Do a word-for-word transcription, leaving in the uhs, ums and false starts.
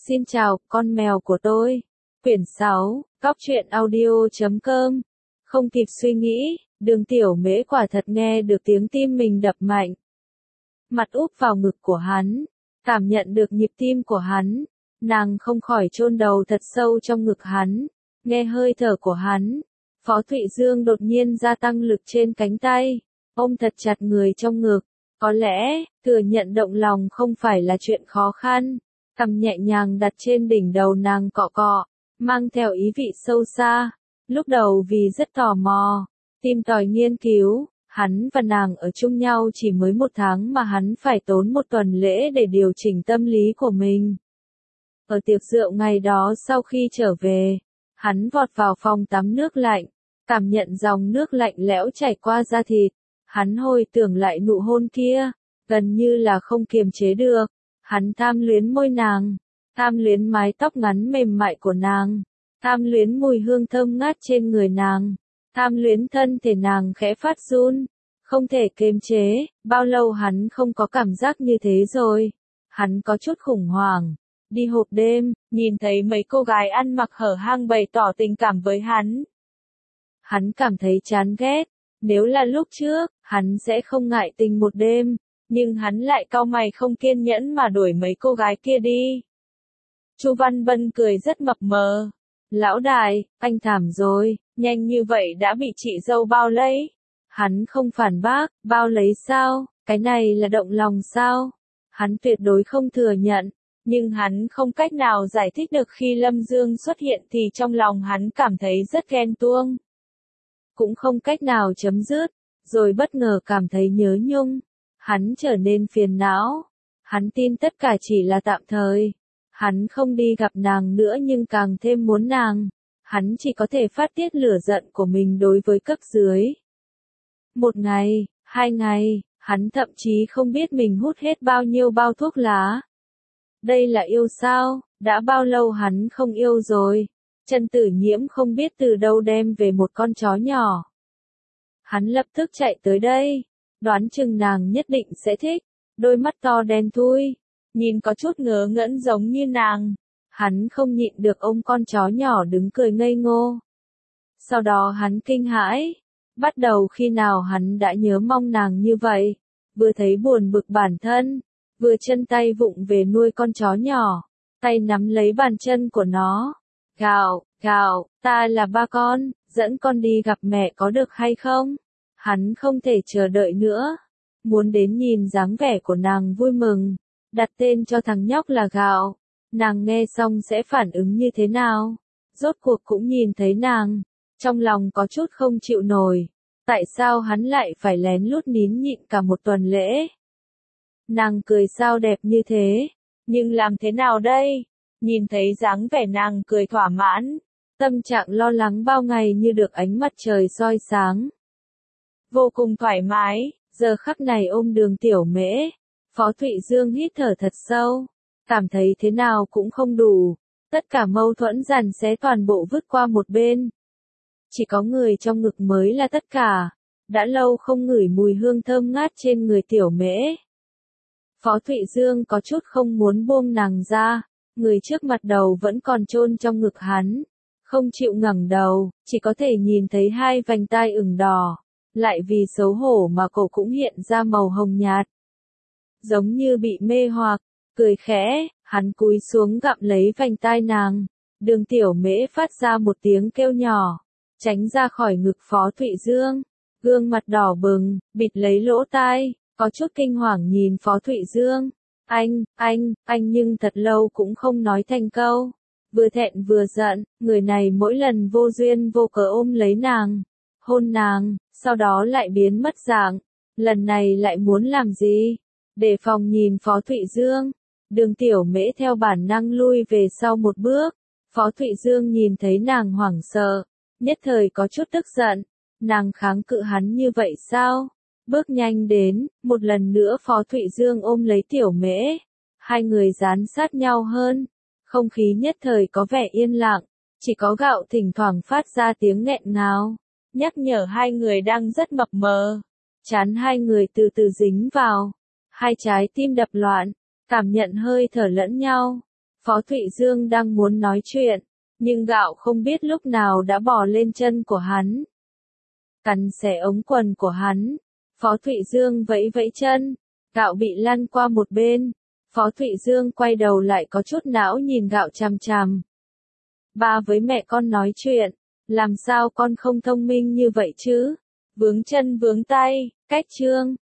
Xin chào, con mèo của tôi. Quyển sáu, Cóc truyện audio chấm com. Không kịp suy nghĩ, Đường Tiểu Mễ quả thật nghe được tiếng tim mình đập mạnh. Mặt úp vào ngực của hắn, cảm nhận được nhịp tim của hắn, nàng không khỏi chôn đầu thật sâu trong ngực hắn, nghe hơi thở của hắn. Phó Thụy Dương đột nhiên gia tăng lực trên cánh tay, ôm thật chặt người trong ngực. Có lẽ, thừa nhận động lòng không phải là chuyện khó khăn. Cầm nhẹ nhàng đặt trên đỉnh đầu nàng cọ cọ, mang theo ý vị sâu xa. Lúc đầu vì rất tò mò, tìm tòi nghiên cứu, hắn và nàng ở chung nhau chỉ mới một tháng mà hắn phải tốn một tuần lễ để điều chỉnh tâm lý của mình. Ở tiệc rượu ngày đó sau khi trở về, hắn vọt vào phòng tắm nước lạnh, cảm nhận dòng nước lạnh lẽo chảy qua da thịt. Hắn hồi tưởng lại nụ hôn kia, gần như là không kiềm chế được. Hắn tham luyến môi nàng, tham luyến mái tóc ngắn mềm mại của nàng, tham luyến mùi hương thơm ngát trên người nàng, tham luyến thân thể nàng khẽ phát run, không thể kiềm chế. Bao lâu hắn không có cảm giác như thế rồi. Hắn có chút khủng hoảng. Đi hộp đêm, nhìn thấy mấy cô gái ăn mặc hở hang bày tỏ tình cảm với hắn. Hắn cảm thấy chán ghét. Nếu là lúc trước, hắn sẽ không ngại tình một đêm. Nhưng hắn lại cau mày không kiên nhẫn mà đuổi mấy cô gái kia đi. Chu Văn Bân cười rất mập mờ. Lão đại, anh thảm rồi, nhanh như vậy đã bị chị dâu bao lấy. Hắn không phản bác, bao lấy sao, cái này là động lòng sao? Hắn tuyệt đối không thừa nhận, nhưng hắn không cách nào giải thích được khi Lâm Dương xuất hiện thì trong lòng hắn cảm thấy rất ghen tuông. Cũng không cách nào chấm dứt, rồi bất ngờ cảm thấy nhớ nhung. Hắn trở nên phiền não. Hắn tin tất cả chỉ là tạm thời. Hắn không đi gặp nàng nữa nhưng càng thêm muốn nàng. Hắn chỉ có thể phát tiết lửa giận của mình đối với cấp dưới. Một ngày, hai ngày, hắn thậm chí không biết mình hút hết bao nhiêu bao thuốc lá. Đây là yêu sao? Đã bao lâu hắn không yêu rồi? Trần Tử Nhiễm không biết từ đâu đem về một con chó nhỏ. Hắn lập tức chạy tới đây. Đoán chừng nàng nhất định sẽ thích, đôi mắt to đen thui, nhìn có chút ngớ ngẩn giống như nàng. Hắn không nhịn được ôm con chó nhỏ đứng cười ngây ngô. Sau đó hắn kinh hãi, bắt đầu khi nào hắn đã nhớ mong nàng như vậy, vừa thấy buồn bực bản thân, vừa chân tay vụng về nuôi con chó nhỏ, tay nắm lấy bàn chân của nó. Gào, gào, ta là ba con, dẫn con đi gặp mẹ có được hay không? Hắn không thể chờ đợi nữa, muốn đến nhìn dáng vẻ của nàng vui mừng, đặt tên cho thằng nhóc là Gạo. Nàng nghe xong sẽ phản ứng như thế nào? Rốt cuộc cũng nhìn thấy nàng, trong lòng có chút không chịu nổi. Tại sao hắn lại phải lén lút nín nhịn cả một tuần lễ? Nàng cười sao đẹp như thế, nhưng làm thế nào đây? Nhìn thấy dáng vẻ nàng cười thỏa mãn, tâm trạng lo lắng bao ngày như được ánh mặt trời soi sáng. Vô cùng thoải mái, giờ khắc này ôm Đường Tiểu Mễ, Phó Thụy Dương hít thở thật sâu, cảm thấy thế nào cũng không đủ, tất cả mâu thuẫn dằn xé toàn bộ vứt qua một bên. Chỉ có người trong ngực mới là tất cả, đã lâu không ngửi mùi hương thơm ngát trên người Tiểu Mễ. Phó Thụy Dương có chút không muốn buông nàng ra, người trước mặt đầu vẫn còn chôn trong ngực hắn, không chịu ngẩng đầu, chỉ có thể nhìn thấy hai vành tai ửng đỏ. Lại vì xấu hổ mà cổ cũng hiện ra màu hồng nhạt. Giống như bị mê hoặc, cười khẽ, hắn cúi xuống gặm lấy vành tai nàng. Đường Tiểu Mễ phát ra một tiếng kêu nhỏ, tránh ra khỏi ngực Phó Thụy Dương. Gương mặt đỏ bừng, bịt lấy lỗ tai, có chút kinh hoàng nhìn Phó Thụy Dương. Anh, anh, anh nhưng thật lâu cũng không nói thành câu. Vừa thẹn vừa giận, người này mỗi lần vô duyên vô cớ ôm lấy nàng, hôn nàng, sau đó lại biến mất dạng. Lần này lại muốn làm gì? Đề phòng nhìn Phó Thụy Dương. Đường Tiểu Mễ theo bản năng lui về sau một bước. Phó Thụy Dương nhìn thấy nàng hoảng sợ, nhất thời có chút tức giận. Nàng kháng cự hắn như vậy sao? Bước nhanh đến, một lần nữa Phó Thụy Dương ôm lấy Tiểu Mễ. Hai người dán sát nhau hơn. Không khí nhất thời có vẻ yên lặng, chỉ có Gạo thỉnh thoảng phát ra tiếng nghẹn ngào, nhắc nhở hai người đang rất mập mờ. Chán hai người từ từ dính vào, hai trái tim đập loạn, cảm nhận hơi thở lẫn nhau. Phó Thụy Dương đang muốn nói chuyện, nhưng gạo không biết lúc nào đã bò lên chân của hắn. Cắn xẻ ống quần của hắn. Phó Thụy Dương vẫy vẫy chân, gạo bị lăn qua một bên. Phó Thụy Dương quay đầu lại có chút não nhìn gạo chằm chằm. Ba với mẹ con nói chuyện, làm sao con không thông minh như vậy chứ? Vướng chân vướng tay, cách chương.